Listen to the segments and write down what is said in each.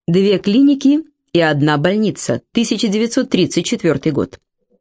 Две клиники и одна больница. 1934 год.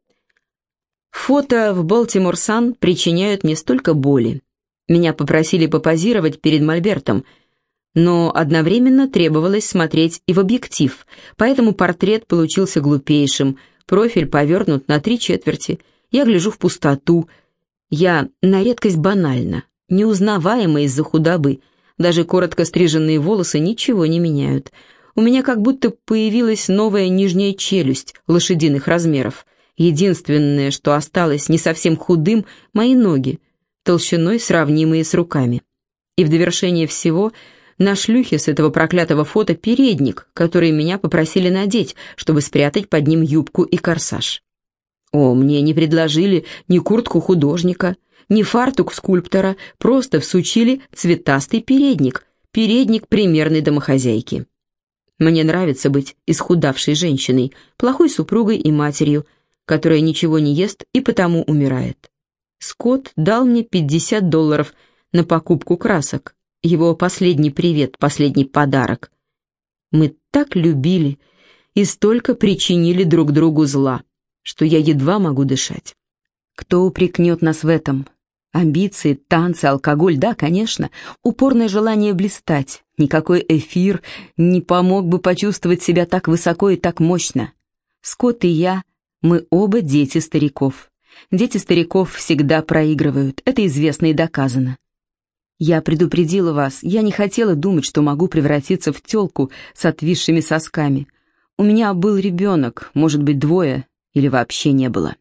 Фото в Baltimore Sun причиняют мне столько боли. Меня попросили попозировать перед мольбертом, но одновременно требовалось смотреть и в объектив, поэтому портрет получился глупейшим, профиль повернут на 3/4. Я гляжу в пустоту. Я на редкость банальна, неузнаваема из-за худобы. Даже коротко стриженные волосы ничего не меняют. У меня как будто появилась новая нижняя челюсть лошадиных размеров. Единственное, что осталось не совсем худым, мои ноги, толщиной сравнимые с руками. И в довершение всего на шлюхе с этого проклятого фото передник, который меня попросили надеть, чтобы спрятать под ним юбку и корсаж. О, мне не предложили ни куртку художника, ни фартук скульптора, просто всучили цветастый передник, передник примерной домохозяйки. Мне нравится быть исхудавшей женщиной, плохой супругой и матерью, которая ничего не ест и потому умирает. Скотт дал мне $50 на покупку красок, его последний привет, последний подарок. Мы так любили и столько причинили друг другу зла, что я едва могу дышать. Кто упрекнет нас в этом? Амбиции, танцы, алкоголь, да, конечно, упорное желание блистать. Никакой эфир не помог бы почувствовать себя так высоко и так мощно. Скотт и я, мы оба дети стариков. Дети стариков всегда проигрывают, это известно и доказано. Я предупредила вас, я не хотела думать, что могу превратиться в тёлку с отвисшими сосками. У меня был ребенок, может быть, 2, или вообще не было.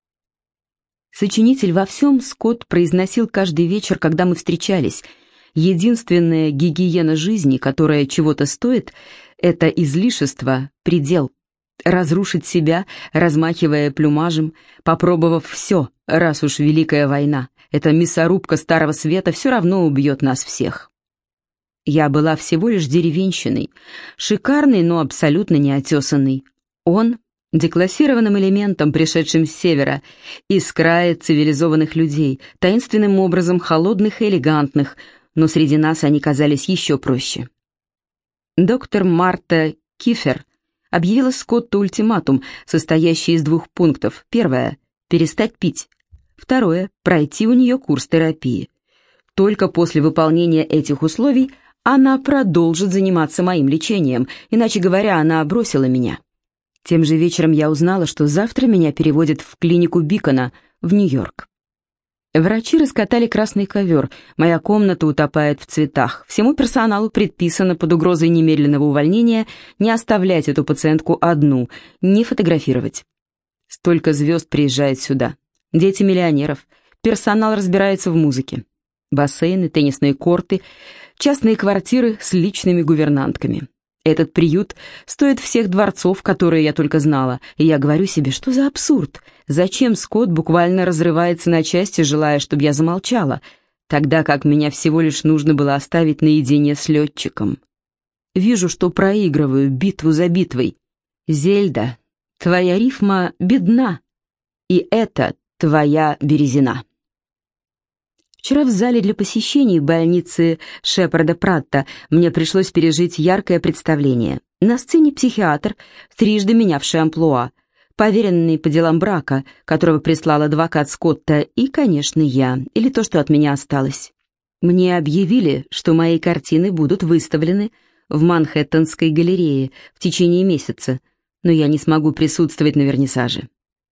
Сочинитель во всем Скотт произносил каждый вечер, когда мы встречались. Единственная гигиена жизни, которая чего-то стоит, это излишество, предел. Разрушить себя, размахивая плюмажем, попробовав все, раз уж Великая война, эта мясорубка Старого Света все равно убьет нас всех. Я была всего лишь деревенщиной, шикарной, но абсолютно неотесанной. Он — деклассированным элементом, пришедшим с севера, из края цивилизованных людей, таинственным образом холодных и элегантных, но среди нас они казались еще проще. Доктор Марта Кифер объявила Скотту ультиматум, состоящий из 2 пунктов. Первое — перестать пить. Второе — пройти у нее курс терапии. Только после выполнения этих условий она продолжит заниматься моим лечением, иначе говоря, она бросила меня. Тем же вечером я узнала, что завтра меня переводят в клинику Бикона в Нью-Йорк. Врачи раскатали красный ковер, моя комната утопает в цветах. Всему персоналу предписано под угрозой немедленного увольнения не оставлять эту пациентку одну, не фотографировать. Столько звезд приезжает сюда. Дети миллионеров, персонал разбирается в музыке. Бассейны, теннисные корты, частные квартиры с личными гувернантками. Этот приют стоит всех дворцов, которые я только знала, и я говорю себе, что за абсурд? Зачем Скотт буквально разрывается на части, желая, чтобы я замолчала, тогда как меня всего лишь нужно было оставить наедине с летчиком? Вижу, что проигрываю битву за битвой. Зельда, твоя рифма бедна, и это твоя березина. Вчера в зале для посещений больницы Шепарда Пратта мне пришлось пережить яркое представление. На сцене психиатр, трижды менявший амплуа, поверенный по делам брака, которого прислал адвокат Скотта, и, конечно, я, или то, что от меня осталось. Мне объявили, что мои картины будут выставлены в Манхэттенской галерее в течение месяца, но я не смогу присутствовать на вернисаже.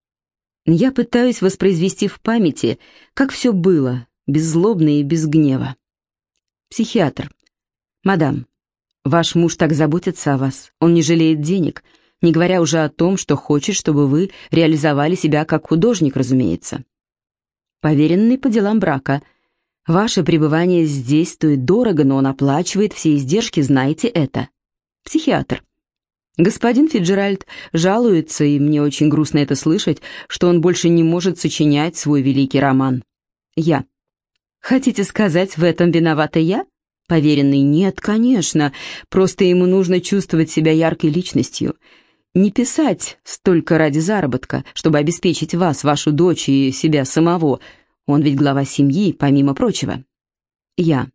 Я пытаюсь воспроизвести в памяти, как все было, беззлобно и без гнева. Психиатр. Мадам, ваш муж так заботится о вас, он не жалеет денег, не говоря уже о том, что хочет, чтобы вы реализовали себя как художник, разумеется. Поверенный по делам брака. Ваше пребывание здесь стоит дорого, но он оплачивает все издержки, знаете это. Психиатр. Господин Фицджеральд жалуется, и мне очень грустно это слышать, что он больше не может сочинять свой великий роман. Я. Хотите сказать, в этом виновата я? Поверенный. Нет, конечно, просто ему нужно чувствовать себя яркой личностью. Не писать столько ради заработка, чтобы обеспечить вас, вашу дочь и себя самого. Он ведь глава семьи, помимо прочего. Я.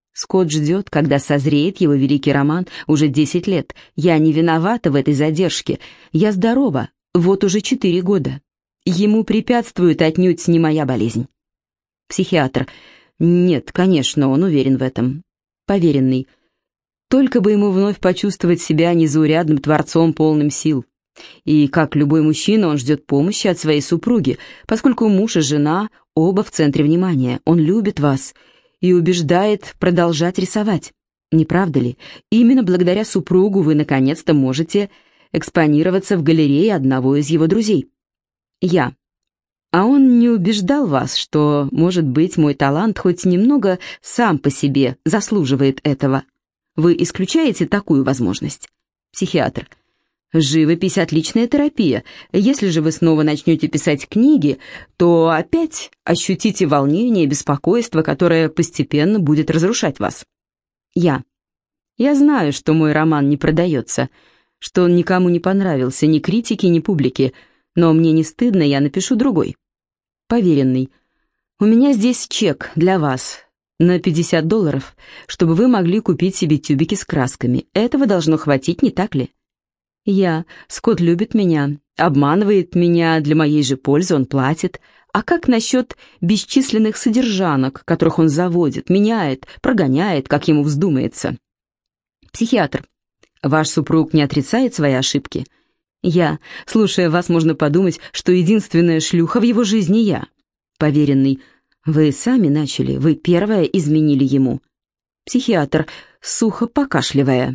Скотт ждет, когда созреет его великий роман уже 10 лет. Я не виновата в этой задержке. Я здорова, вот уже 4 года. Ему препятствует отнюдь не моя болезнь. Психиатр. Нет, конечно, он уверен в этом. Поверенный. Только бы ему вновь почувствовать себя незаурядным творцом, полным сил. И, как любой мужчина, он ждет помощи от своей супруги, поскольку муж и жена оба в центре внимания. Он любит вас и убеждает продолжать рисовать. Не правда ли? Именно благодаря супругу вы наконец-то можете экспонироваться в галерее одного из его друзей. Я. А он не убеждал вас, что, может быть, мой талант хоть немного сам по себе заслуживает этого? Вы исключаете такую возможность? Психиатр. Живопись — отличная терапия. Если же вы снова начнете писать книги, то опять ощутите волнение и беспокойство, которое постепенно будет разрушать вас. Я знаю, что мой роман не продается, что он никому не понравился, ни критике, ни публике, но мне не стыдно, я напишу другой. Поверенный. У меня здесь чек для вас на $50, чтобы вы могли купить себе тюбики с красками. Этого должно хватить, не так ли? Скотт любит меня, обманывает меня для моей же пользы, он платит. А как насчет бесчисленных содержанок, которых он заводит, меняет, прогоняет, как ему вздумается? Психиатр. Ваш супруг не отрицает свои ошибки? Слушая вас, можно подумать, что единственная шлюха в его жизни я. Поверенный. Вы сами начали, вы первая изменили ему. Психиатр, сухо покашливая.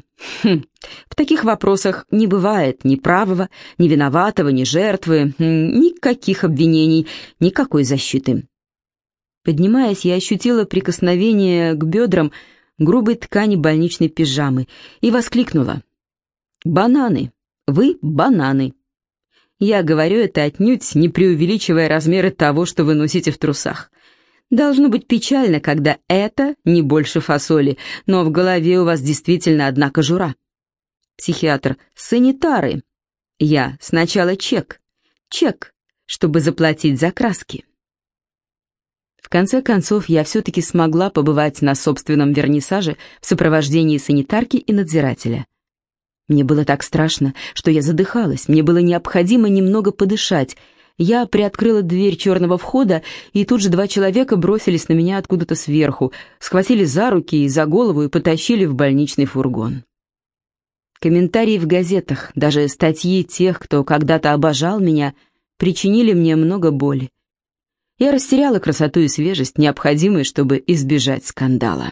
В таких вопросах не бывает ни правого, ни виноватого, ни жертвы, никаких обвинений, никакой защиты. Поднимаясь, я ощутила прикосновение к бедрам грубой ткани больничной пижамы и воскликнула. «Бананы! Вы бананы!» Я говорю это отнюдь не преувеличивая размеры того, что вы носите в трусах. Должно быть печально, когда это не больше фасоли, но в голове у вас действительно одна кожура. Психиатр. Санитары. Сначала чек, чтобы заплатить за краски. В конце концов, я все-таки смогла побывать на собственном вернисаже в сопровождении санитарки и надзирателя. Мне было так страшно, что я задыхалась, мне было необходимо немного подышать. Я приоткрыла дверь черного входа, и тут же 2 человека бросились на меня откуда-то сверху, схватили за руки и за голову и потащили в больничный фургон. Комментарии в газетах, даже статьи тех, кто когда-то обожал меня, причинили мне много боли. Я растеряла красоту и свежесть, необходимые, чтобы избежать скандала.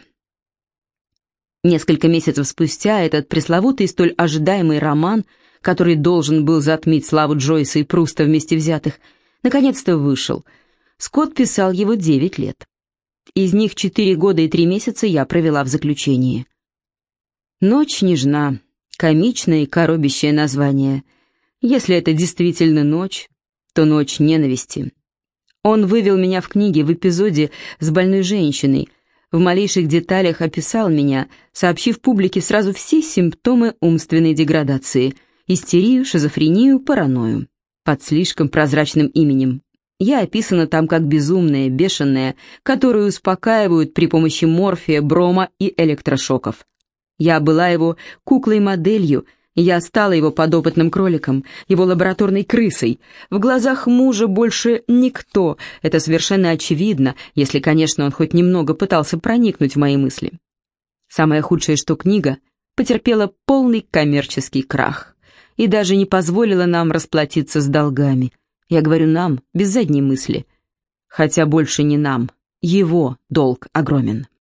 Несколько месяцев спустя этот пресловутый и столь ожидаемый роман, который должен был затмить славу Джойса и Пруста вместе взятых, наконец-то вышел. Скотт писал его 9 лет. Из них 4 года и 3 месяца я провела в заключении. «Ночь нежна», комичное и коробящее название. Если это действительно ночь, то ночь ненависти. Он вывел меня в книге в эпизоде с больной женщиной, в малейших деталях описал меня, сообщив публике сразу все симптомы умственной деградации – истерию, шизофрению, паранойю. Под слишком прозрачным именем. Я описана там как безумная, бешеная, которую успокаивают при помощи морфия, брома и электрошоков. Я была его куклой-моделью, я стала его подопытным кроликом, его лабораторной крысой. В глазах мужа больше никто, это совершенно очевидно, если, конечно, он хоть немного пытался проникнуть в мои мысли. Самое худшее, что книга потерпела полный коммерческий крах и даже не позволила нам расплатиться с долгами. Я говорю «нам» без задней мысли, хотя больше не нам, его долг огромен.